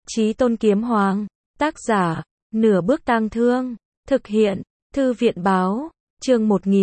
Chí Tôn Kiếm Hoàng. Tác giả, Nửa Bước Tang Thương. Thực hiện, Thư viện Báo. Chương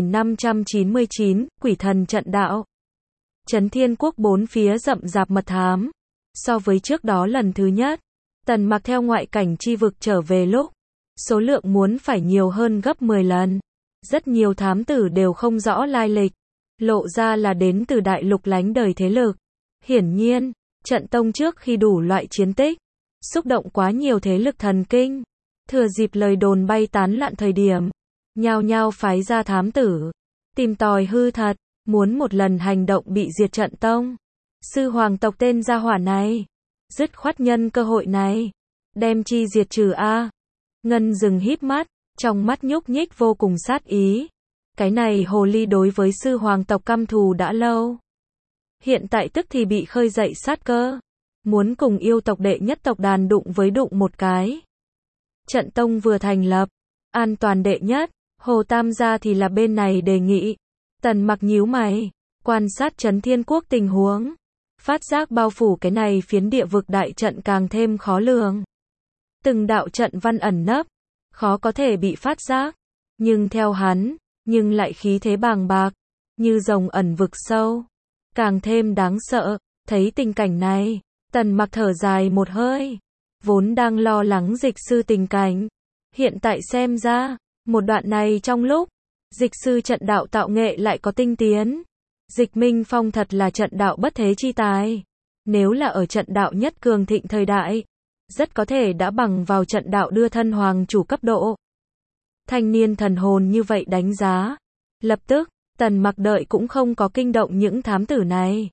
1599, Quỷ Thần Trận Đạo. Trấn Thiên Quốc bốn phía rậm rạp mật thám. So với trước đó lần thứ nhất, Tần Mặc theo ngoại cảnh chi vực trở về lúc, số lượng muốn phải nhiều hơn gấp 10 lần. Rất nhiều thám tử đều không rõ lai lịch, lộ ra là đến từ đại lục lánh đời thế lực. Hiển nhiên, trận tông trước khi đủ loại chiến tích, xúc động quá nhiều thế lực thần kinh. Thừa dịp lời đồn bay tán loạn thời điểm, nhao nhao phái ra thám tử, tìm tòi hư thật, muốn một lần hành động bị diệt trận tông. Sư hoàng tộc tên gia hỏa này, dứt khoát nhân cơ hội này, đem chi diệt trừ a. Ngân dừng híp mắt, trong mắt nhúc nhích vô cùng sát ý. Cái này hồ ly đối với sư hoàng tộc căm thù đã lâu, hiện tại tức thì bị khơi dậy sát cơ, muốn cùng yêu tộc đệ nhất tộc đàn đụng với đụng một cái. Trận tông vừa thành lập, an toàn đệ nhất, Hồ Tam gia thì là bên này đề nghị. Tần Mặc nhíu mày, quan sát Trấn Thiên Quốc tình huống, phát giác bao phủ cái này phiến địa vực đại trận càng thêm khó lường. Từng đạo trận văn ẩn nấp, khó có thể bị phát giác, nhưng theo hắn, nhưng lại khí thế bàng bạc, như rồng ẩn vực sâu, càng thêm đáng sợ. Thấy tình cảnh này, Tần Mặc thở dài một hơi, vốn đang lo lắng dịch sư tình cảnh, hiện tại xem ra, một đoạn này trong lúc dịch sư trận đạo tạo nghệ lại có tinh tiến. Dịch Minh Phong thật là trận đạo bất thế chi tài, nếu là ở trận đạo nhất cường thịnh thời đại, rất có thể đã bằng vào trận đạo đưa thân hoàng chủ cấp độ. Thanh niên thần hồn như vậy đánh giá. Lập tức, Tần Mặc đợi cũng không có kinh động những thám tử này,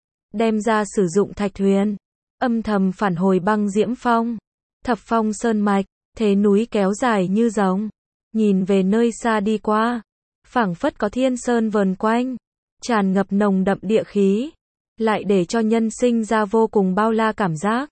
đem ra sử dụng thạch thuyền, âm thầm phản hồi băng diễm phong, thập phong sơn mạch. Thế núi kéo dài như rồng, nhìn về nơi xa đi qua, phảng phất có thiên sơn vờn quanh, tràn ngập nồng đậm địa khí, lại để cho nhân sinh ra vô cùng bao la cảm giác.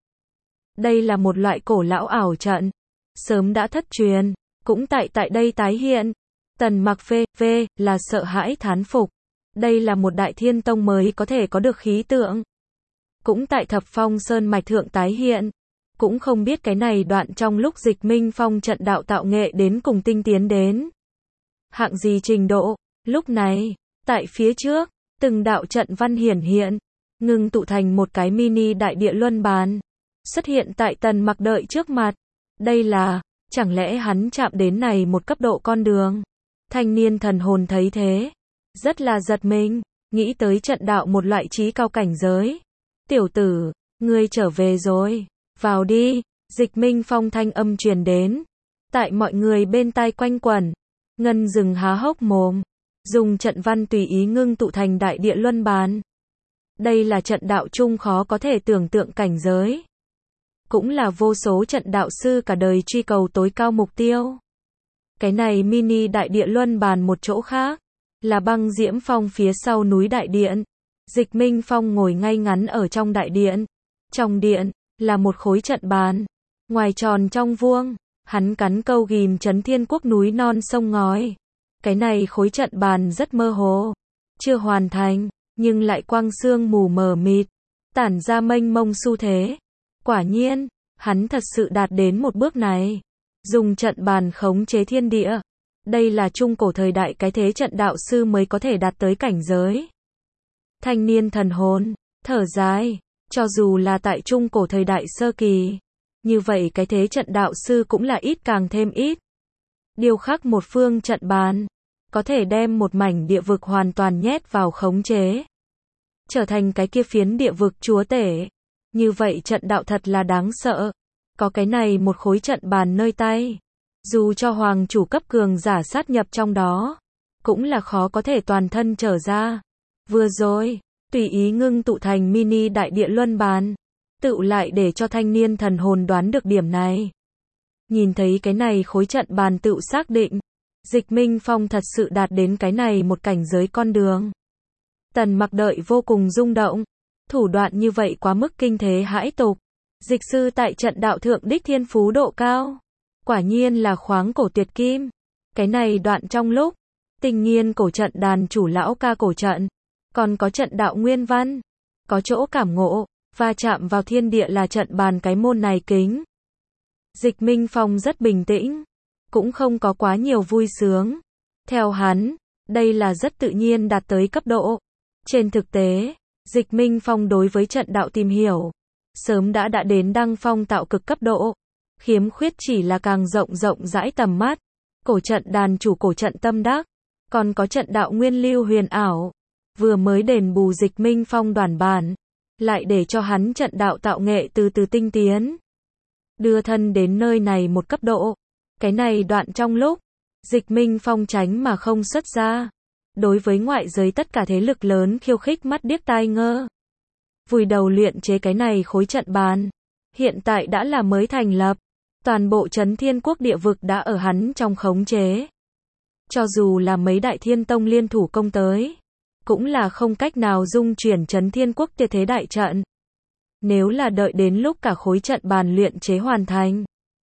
Đây là một loại cổ lão ảo trận, sớm đã thất truyền, cũng tại đây tái hiện. Tần Mặc phê là sợ hãi thán phục, đây là một đại thiên tông mới có thể có được khí tượng. Cũng tại thập phong sơn mạch thượng tái hiện, cũng không biết cái này đoạn trong lúc Dịch Minh Phong trận đạo tạo nghệ đến cùng tinh tiến đến hạng gì trình độ. Lúc này, tại phía trước, từng đạo trận văn hiển hiện, ngưng tụ thành một cái mini đại địa luân bàn, xuất hiện tại Tần Mặc đợi trước mặt. Đây là, chẳng lẽ hắn chạm đến này một cấp độ con đường? Thanh niên thần hồn thấy thế, rất là giật mình, nghĩ tới trận đạo một loại trí cao cảnh giới. Tiểu tử, ngươi trở về rồi, vào đi. Dịch Minh Phong thanh âm truyền đến, tại mọi người bên tai quanh quẩn. Ngân dừng há hốc mồm, dùng trận văn tùy ý ngưng tụ thành đại địa luân bàn. Đây là trận đạo chung khó có thể tưởng tượng cảnh giới, cũng là vô số trận đạo sư cả đời truy cầu tối cao mục tiêu. Cái này mini đại địa luân bàn một chỗ khác, là băng diễm phong phía sau núi đại điện. Dịch Minh Phong ngồi ngay ngắn ở trong đại điện. Trong điện, là một khối trận bàn, ngoài tròn trong vuông, hắn cắn câu ghim Trấn Thiên Quốc núi non sông ngói. Cái này khối trận bàn rất mơ hồ, chưa hoàn thành, nhưng lại quang sương mù mờ mịt, tản ra mênh mông xu thế. Quả nhiên, hắn thật sự đạt đến một bước này, dùng trận bàn khống chế thiên địa. Đây là trung cổ thời đại cái thế trận đạo sư mới có thể đạt tới cảnh giới. Thanh niên thần hồn thở dài, cho dù là tại trung cổ thời đại sơ kỳ, như vậy cái thế trận đạo sư cũng là ít càng thêm ít. Điêu khắc một phương trận bàn, có thể đem một mảnh địa vực hoàn toàn nhét vào khống chế, trở thành cái kia phiến địa vực chúa tể. Như vậy trận đạo thật là đáng sợ. Có cái này một khối trận bàn nơi tay, dù cho hoàng chủ cấp cường giả sát nhập trong đó, cũng là khó có thể toàn thân trở ra. Vừa rồi, tùy ý ngưng tụ thành mini đại địa luân bàn, tựu lại để cho thanh niên thần hồn đoán được điểm này. Nhìn thấy cái này khối trận bàn tựu xác định, Dịch Minh Phong thật sự đạt đến cái này một cảnh giới con đường. Tần Mặc đợi vô cùng rung động, thủ đoạn như vậy quá mức kinh thế hãi tục. Dịch sư tại trận đạo thượng đích thiên phú độ cao, quả nhiên là khoáng cổ tuyệt kim. Cái này đoạn trong lúc, Tình Nghiên cổ trận đàn chủ lão ca cổ trận, còn có trận đạo nguyên văn, có chỗ cảm ngộ, va chạm vào thiên địa là trận bàn cái môn này kính. Dịch Minh Phong rất bình tĩnh, cũng không có quá nhiều vui sướng. Theo hắn, đây là rất tự nhiên đạt tới cấp độ. Trên thực tế, Dịch Minh Phong đối với trận đạo tìm hiểu, sớm đã đến đăng phong tạo cực cấp độ. Khiếm khuyết chỉ là càng rộng rãi tầm mắt. Cổ trận đàn chủ cổ trận tâm đắc, còn có trận đạo nguyên lưu huyền ảo. Vừa mới đền bù Dịch Minh Phong đoàn bản, lại để cho hắn trận đạo tạo nghệ từ từ tinh tiến. Đưa thân đến nơi này một cấp độ. Cái này đoạn trong lúc, Dịch Minh Phong tránh mà không xuất ra. Đối với ngoại giới tất cả thế lực lớn khiêu khích mắt điếc tai ngơ. Vùi đầu luyện chế cái này khối trận bàn. Hiện tại đã là mới thành lập. Toàn bộ Chấn Thiên Quốc địa vực đã ở hắn trong khống chế. Cho dù là mấy đại thiên tông liên thủ công tới, cũng là không cách nào dung chuyển Chấn Thiên Quốc tuyệt thế đại trận. Nếu là đợi đến lúc cả khối trận bàn luyện chế hoàn thành,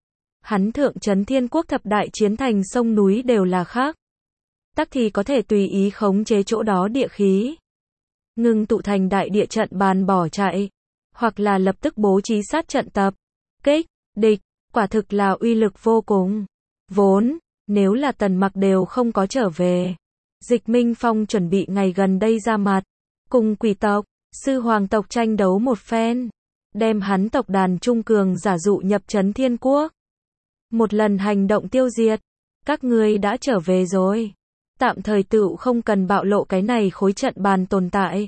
hắn thượng Chấn Thiên Quốc thập đại chiến thành sông núi đều là khác. Tắc thì có thể tùy ý khống chế chỗ đó địa khí, ngưng tụ thành đại địa trận bàn bỏ chạy, hoặc là lập tức bố trí sát trận tập, kích, địch, quả thực là uy lực vô cùng. Vốn, nếu là Tần Mặc đều không có trở về, Dịch Minh Phong chuẩn bị ngày gần đây ra mặt, cùng quỷ tộc, sư hoàng tộc tranh đấu một phen, đem hắn tộc đàn trung cường giả dụ nhập Chấn Thiên Quốc. Một lần hành động tiêu diệt, các ngươi đã trở về rồi. Tạm thời tựu không cần bạo lộ cái này khối trận bàn tồn tại.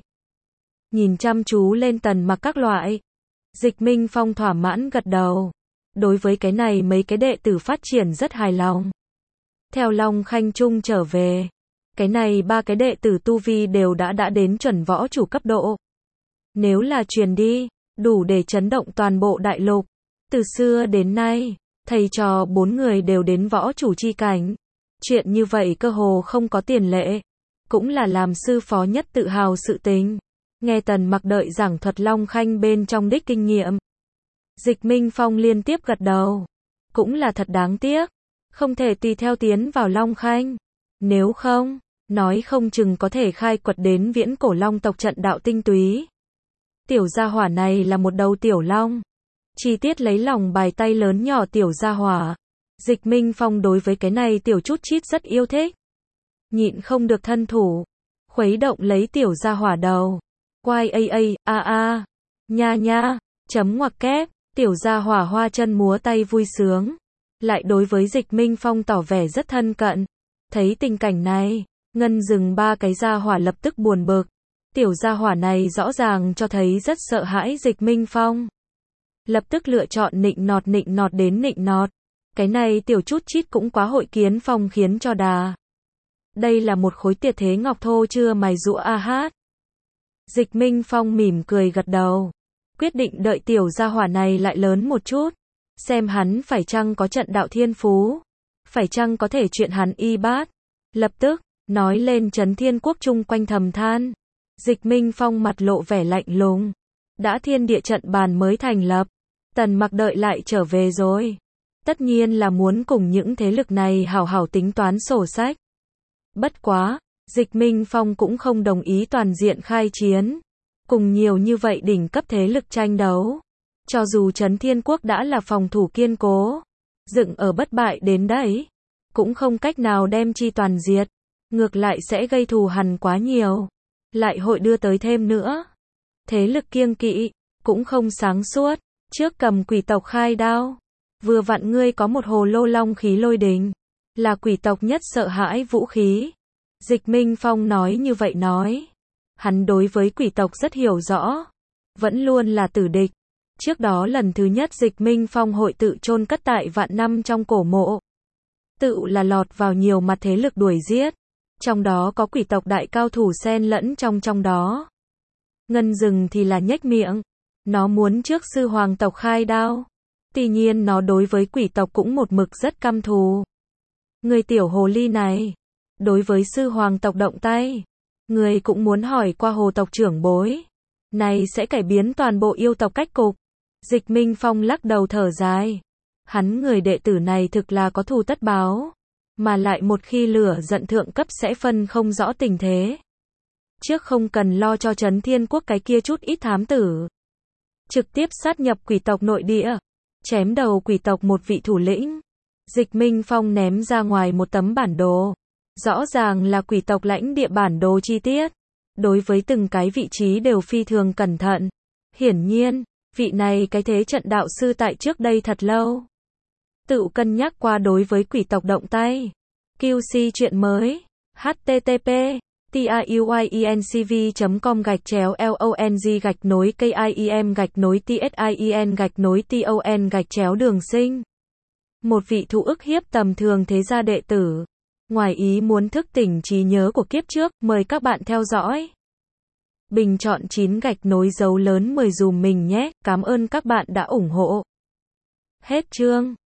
Nhìn chăm chú lên Tần Mặc các loại, Dịch Minh Phong thỏa mãn gật đầu. Đối với cái này mấy cái đệ tử phát triển rất hài lòng. Theo Long Khanh Trung trở về, cái này ba cái đệ tử tu vi đều đã đến chuẩn võ chủ cấp độ. Nếu là truyền đi, đủ để chấn động toàn bộ đại lục. Từ xưa đến nay, thầy trò 4 người đều đến võ chủ chi cảnh. Chuyện như vậy cơ hồ không có tiền lệ, cũng là làm sư phó nhất tự hào sự tình. Nghe Tần Mặc đợi giảng thuật Long Khanh bên trong đích kinh nghiệm, Dịch Minh Phong liên tiếp gật đầu. Cũng là thật đáng tiếc, không thể tùy theo tiến vào Long Khanh. Nếu không, nói không chừng có thể khai quật đến viễn cổ long tộc trận đạo tinh túy. Tiểu gia hỏa này là một đầu tiểu long. Chi tiết lấy lòng bài tay lớn nhỏ tiểu gia hỏa. Dịch Minh Phong đối với cái này tiểu chút chít rất yêu thích. Nhịn không được thân thủ, khuấy động lấy tiểu gia hỏa đầu. Quai nha, chấm ngoặc kép, tiểu gia hỏa hoa chân múa tay vui sướng. Lại đối với Dịch Minh Phong tỏ vẻ rất thân cận. Thấy tình cảnh này, Ngân Dừng ba cái gia hỏa lập tức buồn bực. Tiểu gia hỏa này rõ ràng cho thấy rất sợ hãi Dịch Minh Phong. Lập tức lựa chọn nịnh nọt đến nịnh nọt. Cái này tiểu chút chít cũng quá hội kiến phong khiến cho đà. Đây là một khối tiệt thế ngọc thô chưa mài rũa a hát. Dịch Minh Phong mỉm cười gật đầu. Quyết định đợi tiểu gia hỏa này lại lớn một chút. Xem hắn phải chăng có trận đạo thiên phú. Phải chăng có thể chuyện hắn y bát. Lập tức, nói lên Chấn Thiên Quốc chung quanh thầm than. Dịch Minh Phong mặt lộ vẻ lạnh lùng. Đã thiên địa trận bàn mới thành lập. Tần Mặc đợi lại trở về rồi. Tất nhiên là muốn cùng những thế lực này hảo hảo tính toán sổ sách. Bất quá, Dịch Minh Phong cũng không đồng ý toàn diện khai chiến. Cùng nhiều như vậy đỉnh cấp thế lực tranh đấu. Cho dù Chấn Thiên Quốc đã là phòng thủ kiên cố, dựng ở bất bại đến đấy, cũng không cách nào đem chi toàn diệt. Ngược lại sẽ gây thù hằn quá nhiều. Lại hội đưa tới thêm nữa. Thế lực kiêng kỵ, cũng không sáng suốt. Trước cầm quỷ tộc khai đao. Vừa vặn ngươi có một hồ lô long khí lôi đình. Là quỷ tộc nhất sợ hãi vũ khí. Dịch Minh Phong nói như vậy nói. Hắn đối với quỷ tộc rất hiểu rõ. Vẫn luôn là tử địch. Trước đó lần thứ nhất Dịch Minh Phong hội tự chôn cất tại vạn năm trong cổ mộ. Tự là lọt vào nhiều mặt thế lực đuổi giết. Trong đó có quỷ tộc đại cao thủ xen lẫn trong đó. Ngân Dừng thì là nhếch miệng. Nó muốn trước sư hoàng tộc khai đao. Tuy nhiên nó đối với quỷ tộc cũng một mực rất căm thù. Người tiểu hồ ly này, đối với sư hoàng tộc động tay, người cũng muốn hỏi qua hồ tộc trưởng bối. Này sẽ cải biến toàn bộ yêu tộc cách cục. Dịch Minh Phong lắc đầu thở dài. Hắn người đệ tử này thực là có thù tất báo. Mà lại một khi lửa giận thượng cấp sẽ phân không rõ tình thế. Trước không cần lo cho Chấn Thiên Quốc cái kia chút ít thám tử. trực tiếp sát nhập quỷ tộc nội địa, chém đầu quỷ tộc một vị thủ lĩnh. Dịch Minh Phong ném ra ngoài một tấm bản đồ. Rõ ràng là quỷ tộc lãnh địa bản đồ chi tiết. Đối với từng cái vị trí đều phi thường cẩn thận. Hiển nhiên, vị này cái thế trận đạo sư tại trước đây thật lâu. Tự cân nhắc qua đối với quỷ tộc động tay. QC chuyện mới. http tiuyncv.com/long-KIEM-TSIEN-TON-sinh. Một vị thụ ức hiếp tầm thường thế gia đệ tử. Ngoài ý muốn thức tỉnh trí nhớ của kiếp trước, mời các bạn theo dõi. Bình chọn 9 gạch nối dấu lớn 10 dùm mình nhé, cảm ơn các bạn đã ủng hộ. Hết chương.